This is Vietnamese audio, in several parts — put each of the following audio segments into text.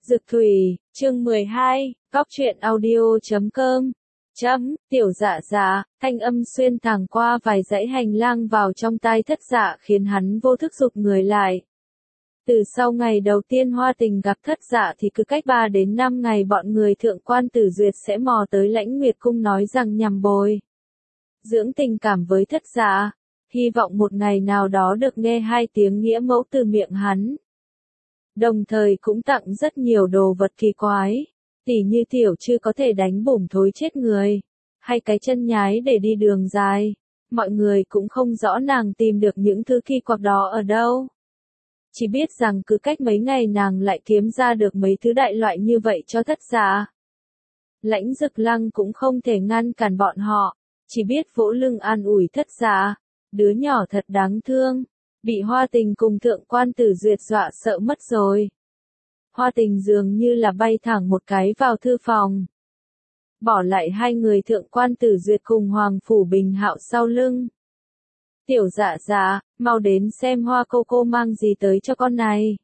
Dực Thủy, chương 12, góc truyện audio.com. Tiểu dạ dạ, thanh âm xuyên thẳng qua vài dãy hành lang vào trong tai Thất Dạ khiến hắn vô thức rụt người lại. Từ sau ngày đầu tiên Hoa Tình gặp Thất Dạ thì cứ cách 3 đến 5 ngày bọn người thượng quan Tử Duyệt sẽ mò tới Lãnh Nguyệt Cung nói rằng nhằm bồi dưỡng tình cảm với Thất Dạ, hy vọng một ngày nào đó được nghe 2 tiếng nghĩa mẫu từ miệng hắn. Đồng thời cũng tặng rất nhiều đồ vật kỳ quái, tỉ như tiểu trư có thể đánh bổng thối chết người, hay cái chân nhái để đi đường dài. Mọi người cũng không rõ nàng tìm được những thứ kỳ quặc đó ở đâu. Chỉ biết rằng cứ cách mấy ngày nàng lại kiếm ra được mấy thứ đại loại như vậy cho Thất Dạ. Lãnh Dực Lăng cũng không thể ngăn cản bọn họ, chỉ biết vỗ lưng an ủi Thất Dạ, đứa nhỏ thật đáng thương. Bị Hoa Tình cùng thượng quan Tử Duyệt dọa sợ mất rồi. Hoa Tình dường như là bay thẳng một cái vào thư phòng. Bỏ lại 2 người thượng quan Tử Duyệt cùng Hoàng Phủ Bình Hạo sau lưng. Tiểu dạ dạ, mau đến xem Hoa cô cô mang gì tới cho con này.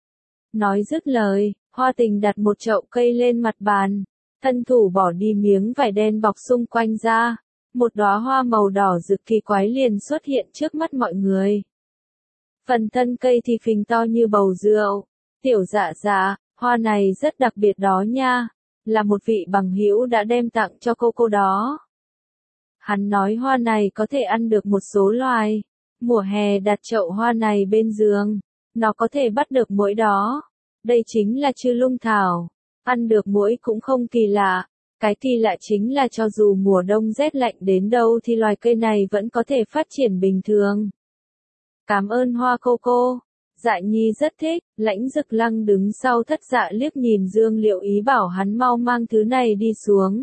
Nói dứt lời, Hoa Tình đặt một chậu cây lên mặt bàn. Thân thủ bỏ đi miếng vải đen bọc xung quanh ra. Một đóa hoa màu đỏ rực kỳ quái liền xuất hiện trước mắt mọi người. Phần thân cây thì phình to như bầu rượu. Tiểu dạ dạ, hoa này rất đặc biệt đó nha. Là một vị bằng hữu đã đem tặng cho cô đó. Hắn nói hoa này có thể ăn được một số loài. Mùa hè đặt chậu hoa này bên giường. Nó có thể bắt được muỗi đó. Đây chính là Chư Lung Thảo. Ăn được muỗi cũng không kỳ lạ. Cái kỳ lạ chính là cho dù mùa đông rét lạnh đến đâu thì loài cây này vẫn có thể phát triển bình thường. Cảm ơn Hoa cô cô. Dạ Nhi rất thích. Lãnh Dực Lăng đứng sau Thất Dạ liếc nhìn Dương Liệu ý bảo hắn mau mang thứ này đi xuống.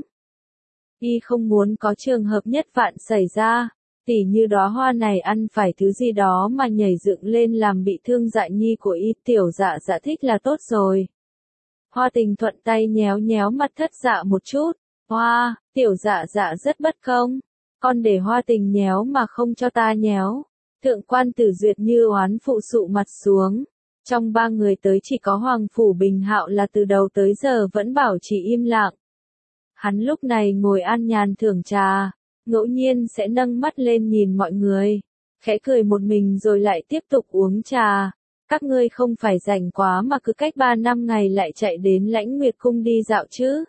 Y không muốn có trường hợp nhất vạn xảy ra, tỉ như đóa hoa này ăn phải thứ gì đó mà nhảy dựng lên làm bị thương Dạ Nhi của Y. Tiểu dạ dạ thích là tốt rồi. Hoa Tình thuận tay nhéo nhéo mặt Thất Dạ một chút. Hoa, tiểu dạ dạ rất bất công. Con để Hoa Tình nhéo mà không cho ta nhéo. Thượng quan Tử Duyệt như oán phụ sụ mặt xuống. Trong 3 người tới chỉ có Hoàng Phủ Bình Hạo là từ đầu tới giờ vẫn bảo trì im lặng. Hắn lúc này ngồi an nhàn thưởng trà, ngẫu nhiên sẽ nâng mắt lên nhìn mọi người, khẽ cười một mình rồi lại tiếp tục uống trà. Các ngươi không phải rảnh quá mà cứ cách 3-5 ngày lại chạy đến Lãnh Nguyệt Cung đi dạo chứ.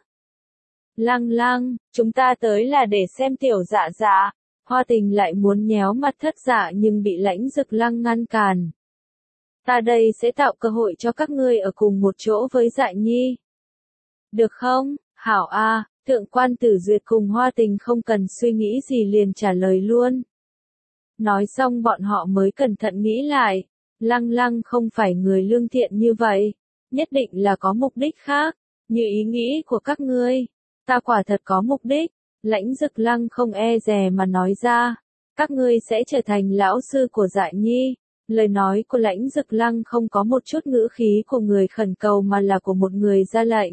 Lăng lăng, chúng ta tới là để xem tiểu dạ dạ. Hoa Tình lại muốn nhéo mặt Thất Dạ nhưng bị Lãnh Dực Lăng ngăn cản. Ta đây sẽ tạo cơ hội cho các ngươi ở cùng một chỗ với Dạ Nhi. Được không? Hảo a. Thượng quan Tử Duyệt cùng Hoa Tình không cần suy nghĩ gì liền trả lời luôn. Nói xong bọn họ mới cẩn thận nghĩ lại. Lăng lăng không phải người lương thiện như vậy. Nhất định là có mục đích khác. Như ý nghĩ của các ngươi. Ta quả thật có mục đích. Lãnh Dực Lăng không e dè mà nói ra. Các ngươi sẽ trở thành lão sư của Dạ Nhi. Lời nói của Lãnh Dực Lăng không có một chút ngữ khí của người khẩn cầu mà là của một người ra lệnh.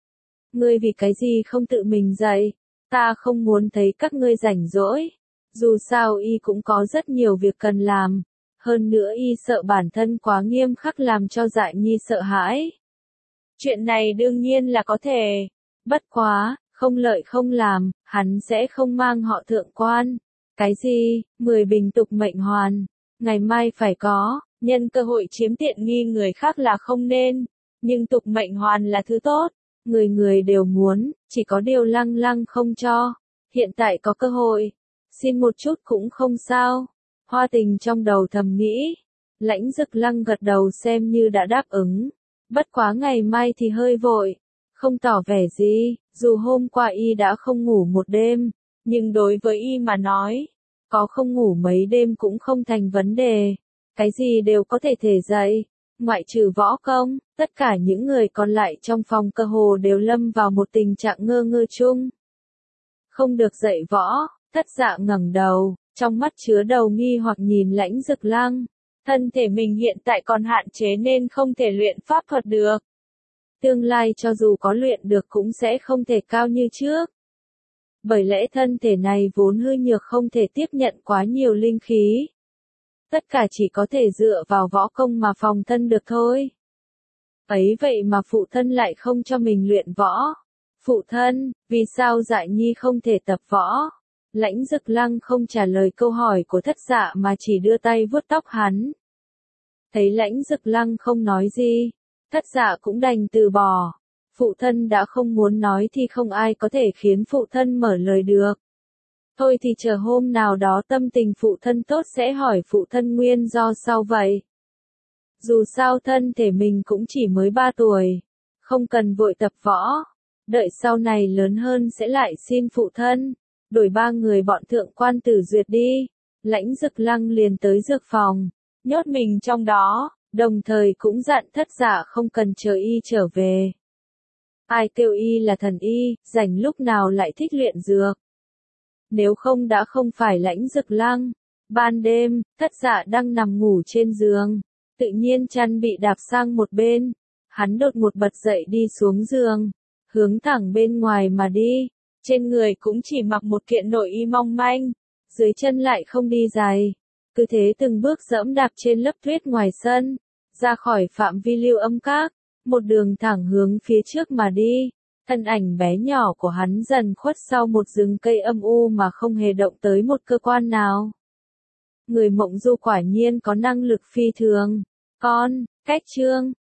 Ngươi vì cái gì không tự mình dậy? Ta không muốn thấy các ngươi rảnh rỗi. Dù sao y cũng có rất nhiều việc cần làm. Hơn nữa y sợ bản thân quá nghiêm khắc làm cho Dạ Nhi sợ hãi. Chuyện này đương nhiên là có thể. Bất quá, không lợi không làm, hắn sẽ không mang họ thượng quan. Cái gì? 10 bình tục mệnh hoàn. Ngày mai phải có, nhân cơ hội chiếm tiện nghi người khác là không nên. Nhưng tục mệnh hoàn là thứ tốt. Người người đều muốn, chỉ có điều lăng lăng không cho. Hiện tại có cơ hội. Xin một chút cũng không sao. Hoa Tình trong đầu thầm nghĩ. Lãnh Dực Lăng gật đầu xem như đã đáp ứng. Bất quá ngày mai thì hơi vội. Không tỏ vẻ gì, dù hôm qua y đã không ngủ một đêm. Nhưng đối với y mà nói, có không ngủ mấy đêm cũng không thành vấn đề. Cái gì đều có thể dậy. Ngoại trừ võ công, tất cả những người còn lại trong phòng cơ hồ đều lâm vào một tình trạng ngơ ngơ chung. Không được dậy võ, Thất Dạ ngẩng đầu, trong mắt chứa đầu nghi hoặc nhìn Lãnh Dực Lăng. Thân thể mình hiện tại còn hạn chế nên không thể luyện pháp thuật được. Tương lai cho dù có luyện được cũng sẽ không thể cao như trước. Bởi lẽ thân thể này vốn hư nhược không thể tiếp nhận quá nhiều linh khí. Tất cả chỉ có thể dựa vào võ công mà phòng thân được thôi. Ấy vậy mà phụ thân lại không cho mình luyện võ. Phụ thân, vì sao Dại Nhi không thể tập võ? Lãnh Dực Lăng không trả lời câu hỏi của Thất Dạ mà chỉ đưa tay vuốt tóc hắn. Thấy Lãnh Dực Lăng không nói gì, Thất Dạ cũng đành từ bỏ. Phụ thân đã không muốn nói thì không ai có thể khiến phụ thân mở lời được. Thôi thì chờ hôm nào đó tâm tình phụ thân tốt sẽ hỏi phụ thân nguyên do sao vậy. Dù sao thân thể mình cũng chỉ mới 3 tuổi, không cần vội tập võ. Đợi sau này lớn hơn sẽ lại xin phụ thân, đổi 3 người bọn thượng quan Tử Duyệt đi. Lãnh Dực Lăng liền tới dược phòng, nhốt mình trong đó, đồng thời cũng dặn Thất Dạ không cần chờ y trở về. Ai kêu y là thần y, rảnh lúc nào lại thích luyện dược. Nếu không đã không phải Lãnh Dực Lăng. Ban đêm, Thất Dạ đang nằm ngủ trên giường, tự nhiên chăn bị đạp sang một bên. Hắn đột ngột bật dậy đi xuống giường, hướng thẳng bên ngoài mà đi. Trên người cũng chỉ mặc một kiện nội y mong manh, dưới chân lại không đi giày. Cứ thế từng bước dẫm đạp trên lớp tuyết ngoài sân, ra khỏi phạm vi Lưu Âm Các, một đường thẳng hướng phía trước mà đi. Thân ảnh bé nhỏ của hắn dần khuất sau một rừng cây âm u mà không hề động tới một cơ quan nào. Người Mộng Du quả nhiên có năng lực phi thường. Cách chương